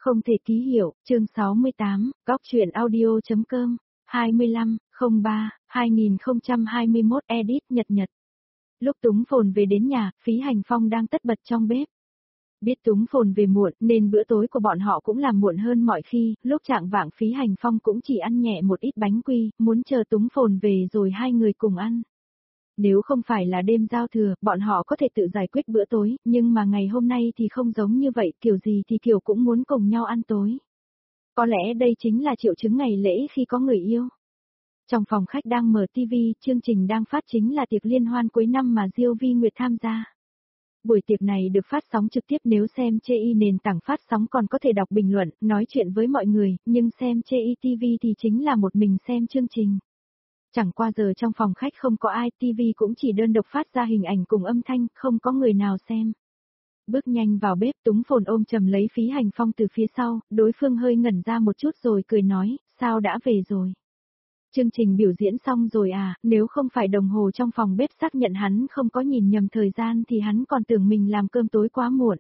Không thể ký hiệu, chương 68, góc truyện audio.com, 25/03/2021 edit Nhật. Lúc Túng Phồn về đến nhà, Phí Hành Phong đang tất bật trong bếp. Biết Túng Phồn về muộn nên bữa tối của bọn họ cũng làm muộn hơn mọi khi, lúc chạng vạng Phí Hành Phong cũng chỉ ăn nhẹ một ít bánh quy, muốn chờ Túng Phồn về rồi hai người cùng ăn. Nếu không phải là đêm giao thừa, bọn họ có thể tự giải quyết bữa tối, nhưng mà ngày hôm nay thì không giống như vậy, kiểu gì thì kiểu cũng muốn cùng nhau ăn tối. Có lẽ đây chính là triệu chứng ngày lễ khi có người yêu. Trong phòng khách đang mở TV, chương trình đang phát chính là tiệc liên hoan cuối năm mà Diêu Vi Nguyệt tham gia. Buổi tiệc này được phát sóng trực tiếp, nếu xem chê nền tảng phát sóng còn có thể đọc bình luận, nói chuyện với mọi người, nhưng xem chê TV thì chính là một mình xem chương trình. Chẳng qua giờ trong phòng khách không có ai, TV cũng chỉ đơn độc phát ra hình ảnh cùng âm thanh, không có người nào xem. Bước nhanh vào bếp, Túng Phồn ôm chầm lấy Phí Hành Phong từ phía sau, đối phương hơi ngẩn ra một chút rồi cười nói, sao đã về rồi? Chương trình biểu diễn xong rồi à, nếu không phải đồng hồ trong phòng bếp xác nhận hắn không có nhìn nhầm thời gian thì hắn còn tưởng mình làm cơm tối quá muộn.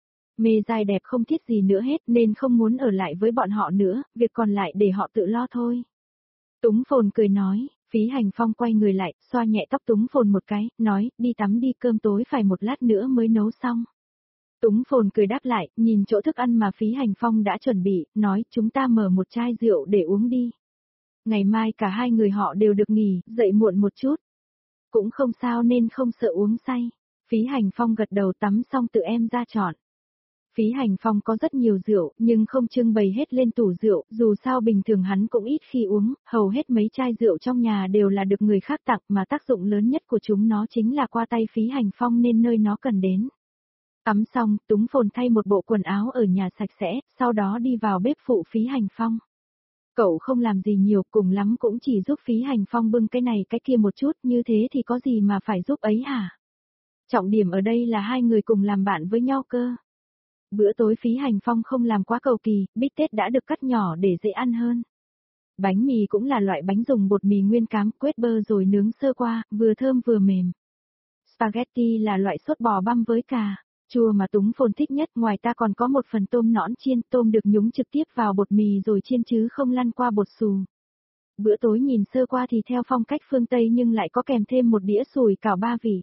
Mê dài đẹp không thiết gì nữa hết nên không muốn ở lại với bọn họ nữa, việc còn lại để họ tự lo thôi. Túng Phồn cười nói, Phí Hành Phong quay người lại, xoa nhẹ tóc Túng Phồn một cái, nói, đi tắm đi, cơm tối phải một lát nữa mới nấu xong. Túng Phồn cười đáp lại, nhìn chỗ thức ăn mà Phí Hành Phong đã chuẩn bị, nói, chúng ta mở một chai rượu để uống đi. Ngày mai cả hai người họ đều được nghỉ, dậy muộn một chút. Cũng không sao nên không sợ uống say. Phí Hành Phong gật đầu, tắm xong tự em ra chọn. Phí Hành Phong có rất nhiều rượu, nhưng không trưng bày hết lên tủ rượu, dù sao bình thường hắn cũng ít khi uống, hầu hết mấy chai rượu trong nhà đều là được người khác tặng, mà tác dụng lớn nhất của chúng nó chính là qua tay Phí Hành Phong nên nơi nó cần đến. Tắm xong, Túng Phồn thay một bộ quần áo ở nhà sạch sẽ, sau đó đi vào bếp phụ Phí Hành Phong. Cậu không làm gì nhiều, cùng lắm cũng chỉ giúp Phí Hành Phong bưng cái này cái kia một chút, như thế thì có gì mà phải giúp ấy hả? Trọng điểm ở đây là hai người cùng làm bạn với nhau cơ. Bữa tối Phí Hành Phong không làm quá cầu kỳ, bít tết đã được cắt nhỏ để dễ ăn hơn. Bánh mì cũng là loại bánh dùng bột mì nguyên cám, quết bơ rồi nướng sơ qua, vừa thơm vừa mềm. Spaghetti là loại sốt bò băm với cà chua mà Túng Phồn thích nhất, ngoài ta còn có một phần tôm nõn chiên, tôm được nhúng trực tiếp vào bột mì rồi chiên chứ không lăn qua bột xù. Bữa tối nhìn sơ qua thì theo phong cách phương Tây nhưng lại có kèm thêm một đĩa sủi cảo ba vị.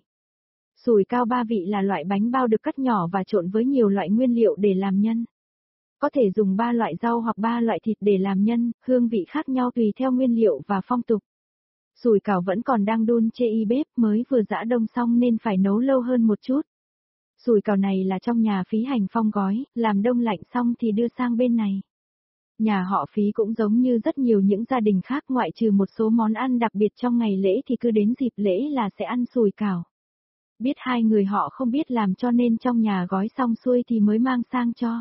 Sủi cảo ba vị là loại bánh bao được cắt nhỏ và trộn với nhiều loại nguyên liệu để làm nhân. Có thể dùng 3 loại rau hoặc 3 loại thịt để làm nhân, hương vị khác nhau tùy theo nguyên liệu và phong tục. Sủi cảo vẫn còn đang đun chê bếp, mới vừa giã đông xong nên phải nấu lâu hơn một chút. Sủi cảo này là trong nhà Phí Hành Phong gói, làm đông lạnh xong thì đưa sang bên này. Nhà họ Phí cũng giống như rất nhiều những gia đình khác, ngoại trừ một số món ăn đặc biệt trong ngày lễ thì cứ đến dịp lễ là sẽ ăn sủi cảo. Biết hai người họ không biết làm cho nên trong nhà gói xong xuôi thì mới mang sang cho.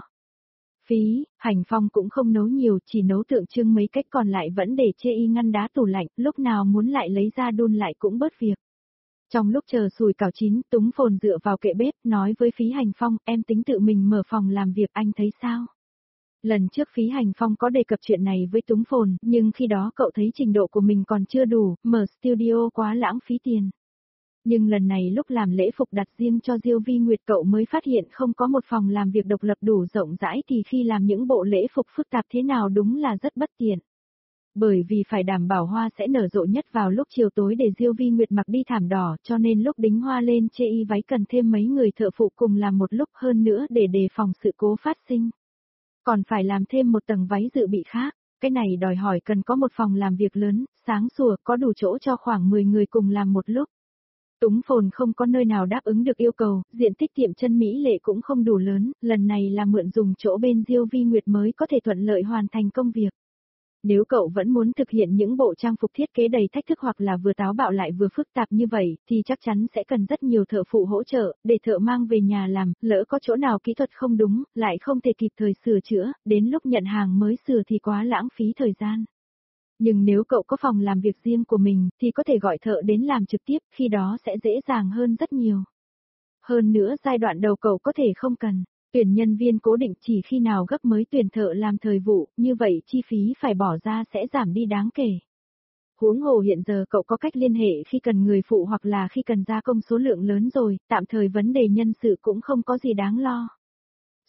Phí Hành Phong cũng không nấu nhiều, chỉ nấu tượng trưng mấy cách, còn lại vẫn để chê ngăn đá tủ lạnh, lúc nào muốn lại lấy ra đun lại cũng bớt việc. Trong lúc chờ sủi cảo chín, Túng Phồn dựa vào kệ bếp, nói với Phí Hành Phong, em tính tự mình mở phòng làm việc, anh thấy sao? Lần trước Phí Hành Phong có đề cập chuyện này với Túng Phồn, nhưng khi đó cậu thấy trình độ của mình còn chưa đủ, mở studio quá lãng phí tiền. Nhưng lần này lúc làm lễ phục đặt riêng cho Diêu Vi Nguyệt cậu mới phát hiện không có một phòng làm việc độc lập đủ rộng rãi, thì khi làm những bộ lễ phục phức tạp thế nào đúng là rất bất tiện. Bởi vì phải đảm bảo hoa sẽ nở rộ nhất vào lúc chiều tối để Diêu Vi Nguyệt mặc đi thảm đỏ, cho nên lúc đính hoa lên chê váy cần thêm mấy người thợ phụ cùng làm một lúc, hơn nữa để đề phòng sự cố phát sinh. Còn phải làm thêm một tầng váy dự bị khác, cái này đòi hỏi cần có một phòng làm việc lớn, sáng sủa, có đủ chỗ cho khoảng 10 người cùng làm một lúc. Túng Phồn không có nơi nào đáp ứng được yêu cầu, diện tích tiệm chân mỹ lệ cũng không đủ lớn, lần này là mượn dùng chỗ bên Diêu Vi Nguyệt mới có thể thuận lợi hoàn thành công việc. Nếu cậu vẫn muốn thực hiện những bộ trang phục thiết kế đầy thách thức hoặc là vừa táo bạo lại vừa phức tạp như vậy, thì chắc chắn sẽ cần rất nhiều thợ phụ hỗ trợ, để thợ mang về nhà làm, lỡ có chỗ nào kỹ thuật không đúng, lại không thể kịp thời sửa chữa, đến lúc nhận hàng mới sửa thì quá lãng phí thời gian. Nhưng nếu cậu có phòng làm việc riêng của mình, thì có thể gọi thợ đến làm trực tiếp, khi đó sẽ dễ dàng hơn rất nhiều. Hơn nữa giai đoạn đầu cậu có thể không cần tuyển nhân viên cố định, chỉ khi nào gấp mới tuyển thợ làm thời vụ, như vậy chi phí phải bỏ ra sẽ giảm đi đáng kể. Huống hồ hiện giờ cậu có cách liên hệ khi cần người phụ hoặc là khi cần gia công số lượng lớn rồi, tạm thời vấn đề nhân sự cũng không có gì đáng lo.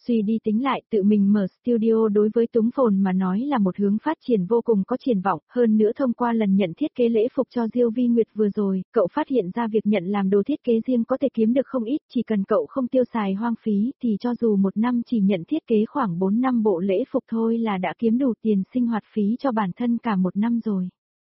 Suy đi tính lại, tự mình mở studio đối với Túng Phồn mà nói là một hướng phát triển vô cùng có triển vọng, hơn nữa thông qua lần nhận thiết kế lễ phục cho Diêu Vi Nguyệt vừa rồi, cậu phát hiện ra việc nhận làm đồ thiết kế riêng có thể kiếm được không ít, chỉ cần cậu không tiêu xài hoang phí thì cho dù một năm chỉ nhận thiết kế khoảng 4 năm bộ lễ phục thôi là đã kiếm đủ tiền sinh hoạt phí cho bản thân cả một năm rồi.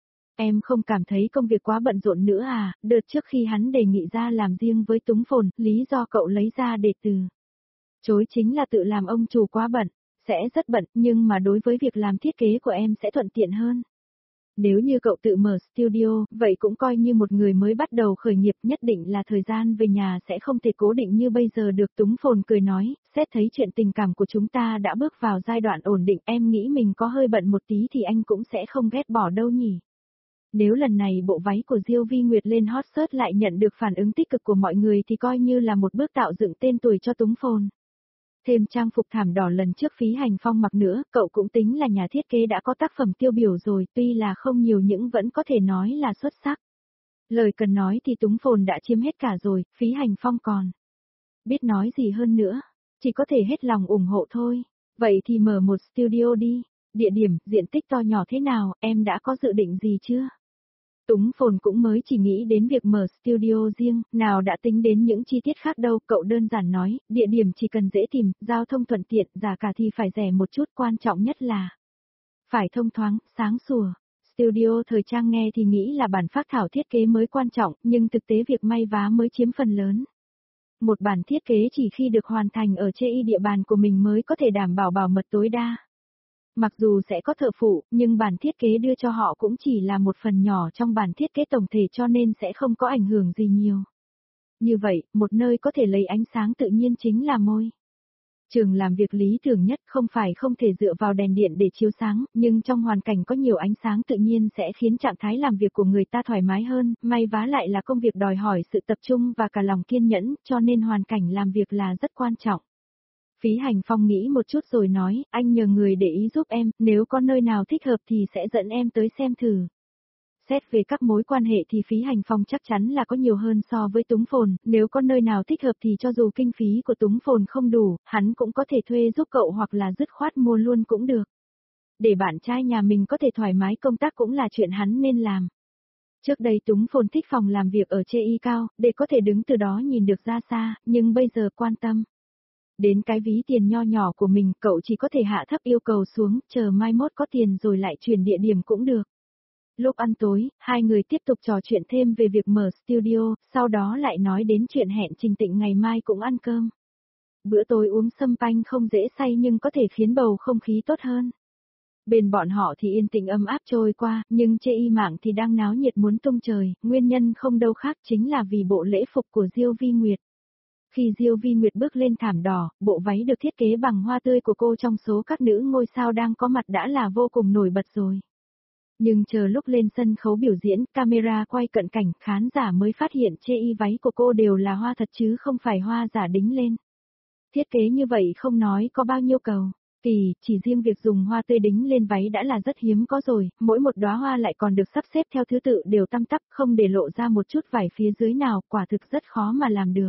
Em không cảm thấy công việc quá bận rộn nữa à? Đợt trước khi hắn đề nghị ra làm riêng với Túng Phồn, lý do cậu lấy ra để từ chối chính là tự làm ông chủ quá bận, sẽ rất bận, nhưng mà đối với việc làm thiết kế của em sẽ thuận tiện hơn. Nếu như cậu tự mở studio, vậy cũng coi như một người mới bắt đầu khởi nghiệp, nhất định là thời gian về nhà sẽ không thể cố định như bây giờ được. Túng Phồn cười nói, xét thấy chuyện tình cảm của chúng ta đã bước vào giai đoạn ổn định, em nghĩ mình có hơi bận một tí thì anh cũng sẽ không ghét bỏ đâu nhỉ. Nếu lần này bộ váy của Diêu Vi Nguyệt lên hot search lại nhận được phản ứng tích cực của mọi người thì coi như là một bước tạo dựng tên tuổi cho Túng Phồn. Thêm trang phục thảm đỏ lần trước Phí Hành Phong mặc nữa, cậu cũng tính là nhà thiết kế đã có tác phẩm tiêu biểu rồi, tuy là không nhiều nhưng vẫn có thể nói là xuất sắc. Lời cần nói thì Túng Phồn đã chiếm hết cả rồi, Phí Hành Phong còn biết nói gì hơn nữa, chỉ có thể hết lòng ủng hộ thôi. Vậy thì mở một studio đi, địa điểm, diện tích to nhỏ thế nào, em đã có dự định gì chưa? Túng Phồn cũng mới chỉ nghĩ đến việc mở studio riêng, nào đã tính đến những chi tiết khác đâu, cậu đơn giản nói, địa điểm chỉ cần dễ tìm, giao thông thuận tiện, giá cả thì phải rẻ một chút, quan trọng nhất là phải thông thoáng, sáng sủa. Studio thời trang nghe thì nghĩ là bản phác thảo thiết kế mới quan trọng, nhưng thực tế việc may vá mới chiếm phần lớn. Một bản thiết kế chỉ khi được hoàn thành ở trên địa bàn của mình mới có thể đảm bảo bảo mật tối đa. Mặc dù sẽ có thợ phụ, nhưng bản thiết kế đưa cho họ cũng chỉ là một phần nhỏ trong bản thiết kế tổng thể cho nên sẽ không có ảnh hưởng gì nhiều. Như vậy, một nơi có thể lấy ánh sáng tự nhiên chính là môi trường làm việc lý tưởng nhất, không phải không thể dựa vào đèn điện để chiếu sáng, nhưng trong hoàn cảnh có nhiều ánh sáng tự nhiên sẽ khiến trạng thái làm việc của người ta thoải mái hơn, may vá lại là công việc đòi hỏi sự tập trung và cả lòng kiên nhẫn, cho nên hoàn cảnh làm việc là rất quan trọng. Phí Hành Phong nghĩ một chút rồi nói, anh nhờ người để ý giúp em, nếu có nơi nào thích hợp thì sẽ dẫn em tới xem thử. Xét về các mối quan hệ thì Phí Hành Phong chắc chắn là có nhiều hơn so với Túng Phồn, nếu có nơi nào thích hợp thì cho dù kinh phí của Túng Phồn không đủ, hắn cũng có thể thuê giúp cậu hoặc là dứt khoát mua luôn cũng được. Để bạn trai nhà mình có thể thoải mái công tác cũng là chuyện hắn nên làm. Trước đây Túng Phồn thích phòng làm việc ở y cao, để có thể đứng từ đó nhìn được ra xa, nhưng bây giờ quan tâm đến cái ví tiền nho nhỏ của mình, cậu chỉ có thể hạ thấp yêu cầu xuống, chờ mai mốt có tiền rồi lại chuyển địa điểm cũng được. Lúc ăn tối, hai người tiếp tục trò chuyện thêm về việc mở studio, sau đó lại nói đến chuyện hẹn Trình Tịnh ngày mai cũng ăn cơm. Bữa tối uống sâm panh không dễ say nhưng có thể khiến bầu không khí tốt hơn. Bên bọn họ thì yên tĩnh ấm áp trôi qua, nhưng chê mạng thì đang náo nhiệt muốn tung trời, nguyên nhân không đâu khác chính là vì bộ lễ phục của Diêu Vi Nguyệt. Khi Diêu Vi Nguyệt bước lên thảm đỏ, bộ váy được thiết kế bằng hoa tươi của cô trong số các nữ ngôi sao đang có mặt đã là vô cùng nổi bật rồi. Nhưng chờ lúc lên sân khấu biểu diễn, camera quay cận cảnh, khán giả mới phát hiện váy của cô đều là hoa thật chứ không phải hoa giả đính lên. Thiết kế như vậy không nói có bao nhiêu cầu. Chỉ riêng việc dùng hoa tươi đính lên váy đã là rất hiếm có rồi, mỗi một đóa hoa lại còn được sắp xếp theo thứ tự đều tăm tắp, không để lộ ra một chút vải phía dưới nào, quả thực rất khó mà làm được.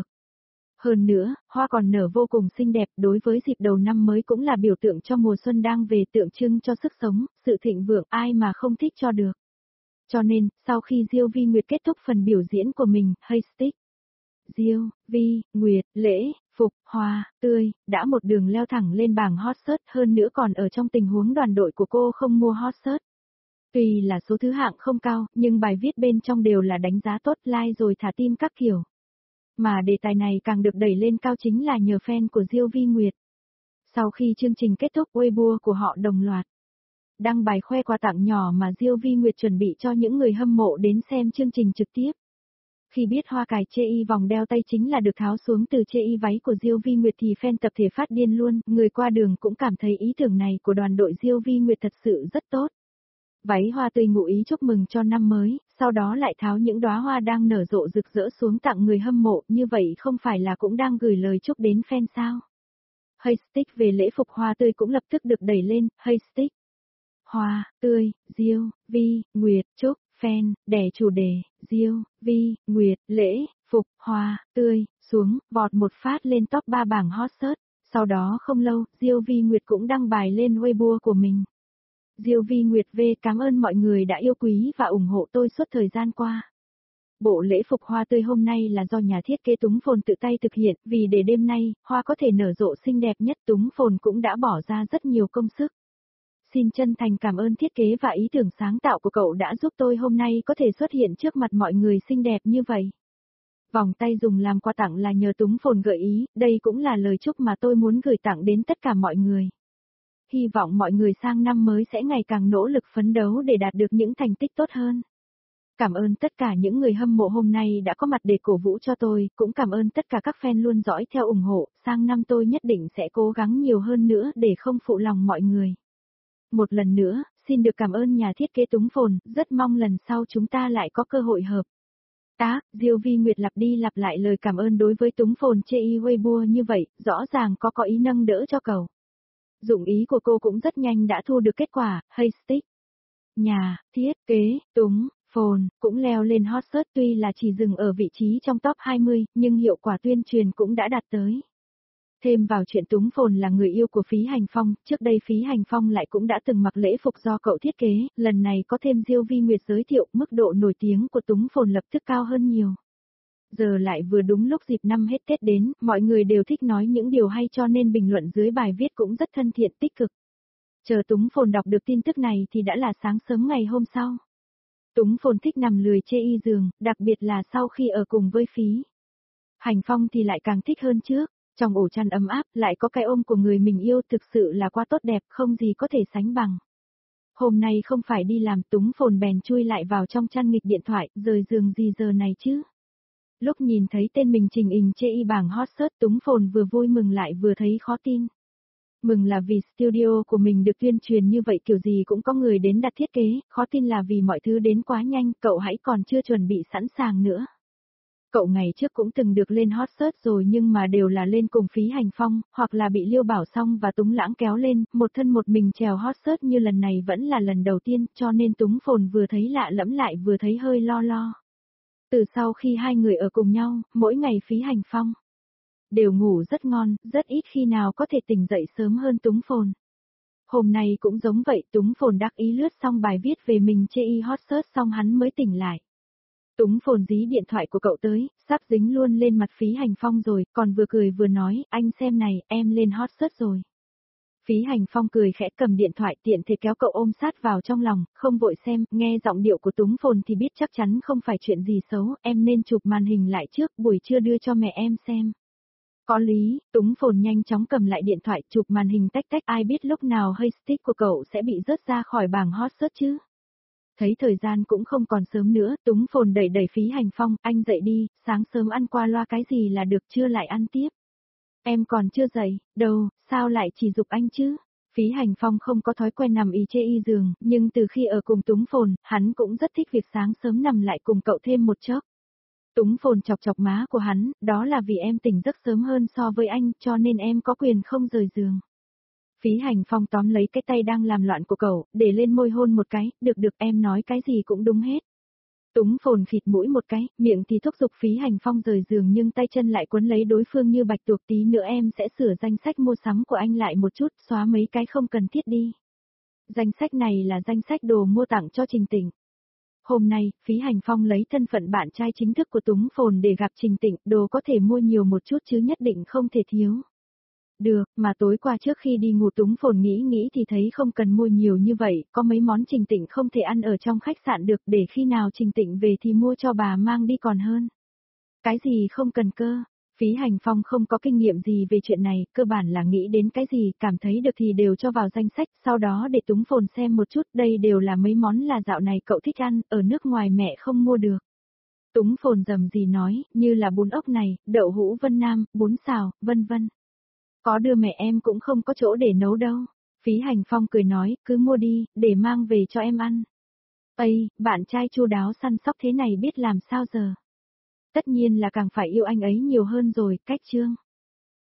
Hơn nữa, hoa còn nở vô cùng xinh đẹp, đối với dịp đầu năm mới cũng là biểu tượng cho mùa xuân đang về, tượng trưng cho sức sống, sự thịnh vượng, ai mà không thích cho được. Cho nên, sau khi Diêu Vi Nguyệt kết thúc phần biểu diễn của mình, Haystack, Diêu Vi Nguyệt, lễ phục, hoa tươi, đã một đường leo thẳng lên bảng hot search, hơn nữa còn ở trong tình huống đoàn đội của cô không mua hot search. Tuy là số thứ hạng không cao, nhưng bài viết bên trong đều là đánh giá tốt, like rồi thả tim các kiểu. Mà đề tài này càng được đẩy lên cao chính là nhờ fan của Diêu Vi Nguyệt. Sau khi chương trình kết thúc, Weibo của họ đồng loạt đăng bài khoe quà tặng nhỏ mà Diêu Vi Nguyệt chuẩn bị cho những người hâm mộ đến xem chương trình trực tiếp. Khi biết hoa cài vòng đeo tay chính là được tháo xuống từ váy của Diêu Vi Nguyệt thì fan tập thể phát điên luôn, người qua đường cũng cảm thấy ý tưởng này của đoàn đội Diêu Vi Nguyệt thật sự rất tốt. Váy hoa tươi ngụ ý chúc mừng cho năm mới, sau đó lại tháo những đóa hoa đang nở rộ rực rỡ xuống tặng người hâm mộ, như vậy không phải là cũng đang gửi lời chúc đến fan sao? Haystack về lễ phục hoa tươi cũng lập tức được đẩy lên, Haystack hoa tươi, Diêu Vi Nguyệt chúc fan, đẻ chủ đề, Diêu Vi Nguyệt lễ phục hoa tươi, xuống, vọt một phát lên top 3 bảng hot search. Sau đó không lâu, Diêu Vi Nguyệt cũng đăng bài lên Weibo của mình. Diêu Vi Nguyệt V cảm ơn mọi người đã yêu quý và ủng hộ tôi suốt thời gian qua. Bộ lễ phục hoa tươi hôm nay là do nhà thiết kế Túng Phồn tự tay thực hiện, vì để đêm nay, hoa có thể nở rộ xinh đẹp nhất, Túng Phồn cũng đã bỏ ra rất nhiều công sức. Xin chân thành cảm ơn thiết kế và ý tưởng sáng tạo của cậu đã giúp tôi hôm nay có thể xuất hiện trước mặt mọi người xinh đẹp như vậy. Vòng tay dùng làm quà tặng là nhờ Túng Phồn gợi ý, đây cũng là lời chúc mà tôi muốn gửi tặng đến tất cả mọi người. Hy vọng mọi người sang năm mới sẽ ngày càng nỗ lực phấn đấu để đạt được những thành tích tốt hơn. Cảm ơn tất cả những người hâm mộ hôm nay đã có mặt để cổ vũ cho tôi, cũng cảm ơn tất cả các fan luôn dõi theo ủng hộ, sang năm tôi nhất định sẽ cố gắng nhiều hơn nữa để không phụ lòng mọi người. Một lần nữa, xin được cảm ơn nhà thiết kế Túng Phồn, rất mong lần sau chúng ta lại có cơ hội hợp. Diêu Vi Nguyệt lặp đi lặp lại lời cảm ơn đối với Túng Phồn chê Weibo như vậy, rõ ràng có ý nâng đỡ cho cậu. Dụng ý của cô cũng rất nhanh đã thu được kết quả, hashtag. Nhà, thiết kế, Túng Phồn, cũng leo lên hot search tuy là chỉ dừng ở vị trí trong top 20, nhưng hiệu quả tuyên truyền cũng đã đạt tới. Thêm vào chuyện Túng Phồn là người yêu của Phí Hành Phong, trước đây Phí Hành Phong lại cũng đã từng mặc lễ phục do cậu thiết kế, lần này có thêm Diêu Vi Nguyệt giới thiệu, mức độ nổi tiếng của Túng Phồn lập tức cao hơn nhiều. Giờ lại vừa đúng lúc dịp năm hết Tết đến, mọi người đều thích nói những điều hay cho nên bình luận dưới bài viết cũng rất thân thiện tích cực. Chờ Túng Phồn đọc được tin tức này thì đã là sáng sớm ngày hôm sau. Túng Phồn thích nằm lười chê giường, đặc biệt là sau khi ở cùng với Phí Hành Phong thì lại càng thích hơn trước. Trong ổ chăn ấm áp, lại có cái ôm của người mình yêu thực sự là quá tốt đẹp, không gì có thể sánh bằng. Hôm nay không phải đi làm, Túng Phồn bèn chui lại vào trong chăn nghịch điện thoại, rời giường gì giờ này chứ? Lúc nhìn thấy tên mình trình hình chê bảng hot search, Túng Phồn vừa vui mừng lại vừa thấy khó tin. Mừng là vì studio của mình được tuyên truyền như vậy kiểu gì cũng có người đến đặt thiết kế, khó tin là vì mọi thứ đến quá nhanh, cậu hãy còn chưa chuẩn bị sẵn sàng nữa. Cậu ngày trước cũng từng được lên hot search rồi nhưng mà đều là lên cùng Phí Hành Phong, hoặc là bị Liêu Bảo Song và Túng Lãng kéo lên, một thân một mình trèo hot search như lần này vẫn là lần đầu tiên, cho nên Túng Phồn vừa thấy lạ lẫm lại vừa thấy hơi lo lo. Từ sau khi hai người ở cùng nhau, mỗi ngày Phí Hành Phong đều ngủ rất ngon, rất ít khi nào có thể tỉnh dậy sớm hơn Túng Phồn. Hôm nay cũng giống vậy, Túng Phồn đắc ý lướt xong bài viết về mình chê hot search xong hắn mới tỉnh lại. Túng Phồn dí điện thoại của cậu tới, sắp dính luôn lên mặt Phí Hành Phong rồi, còn vừa cười vừa nói, anh xem này, em lên hot search rồi. Phí Hành Phong cười khẽ cầm điện thoại tiện thể kéo cậu ôm sát vào trong lòng, không vội xem, nghe giọng điệu của Túng Phồn thì biết chắc chắn không phải chuyện gì xấu, em nên chụp màn hình lại trước, buổi trưa đưa cho mẹ em xem. Có lý, Túng Phồn nhanh chóng cầm lại điện thoại chụp màn hình tách tách, ai biết lúc nào hashtag của cậu sẽ bị rớt ra khỏi bảng hot search chứ. Thấy thời gian cũng không còn sớm nữa, Túng Phồn đẩy Phí Hành Phong, anh dậy đi, sáng sớm ăn qua loa cái gì là được, chưa lại ăn tiếp. Em còn chưa dậy, đâu, sao lại chỉ giục anh chứ? Phí Hành Phong không có thói quen nằm chê giường, nhưng từ khi ở cùng Túng Phồn, hắn cũng rất thích việc sáng sớm nằm lại cùng cậu thêm một chốc. Túng Phồn chọc chọc má của hắn, đó là vì em tỉnh giấc sớm hơn so với anh, cho nên em có quyền không rời giường. Phí Hành Phong tóm lấy cái tay đang làm loạn của cậu, để lên môi hôn một cái, được em nói cái gì cũng đúng hết. Túng Phồn khịt mũi một cái, miệng thì thúc giục Phí Hành Phong rời giường nhưng tay chân lại quấn lấy đối phương như bạch tuộc, tí nữa em sẽ sửa danh sách mua sắm của anh lại một chút, xóa mấy cái không cần thiết đi. Danh sách này là danh sách đồ mua tặng cho Trình Tịnh. Hôm nay, Phí Hành Phong lấy thân phận bạn trai chính thức của Túng Phồn để gặp Trình Tịnh, đồ có thể mua nhiều một chút chứ nhất định không thể thiếu. Được, mà tối qua trước khi đi ngủ Túng Phồn nghĩ thì thấy không cần mua nhiều như vậy, có mấy món Trình Tịnh không thể ăn ở trong khách sạn được, để khi nào Trình Tịnh về thì mua cho bà mang đi còn hơn. Cái gì không cần cơ? Phí Hành Phong không có kinh nghiệm gì về chuyện này, cơ bản là nghĩ đến cái gì, cảm thấy được thì đều cho vào danh sách, sau đó để Túng Phồn xem một chút, đây đều là mấy món là dạo này cậu thích ăn, ở nước ngoài mẹ không mua được. Túng Phồn rầm gì nói, như là bún ốc này, đậu hũ Vân Nam, bún xào, vân vân. Có đưa mẹ em cũng không có chỗ để nấu đâu. Phí Hành Phong cười nói, cứ mua đi, để mang về cho em ăn. Ây, bạn trai chu đáo săn sóc thế này biết làm sao giờ. Tất nhiên là càng phải yêu anh ấy nhiều hơn rồi, cách chương.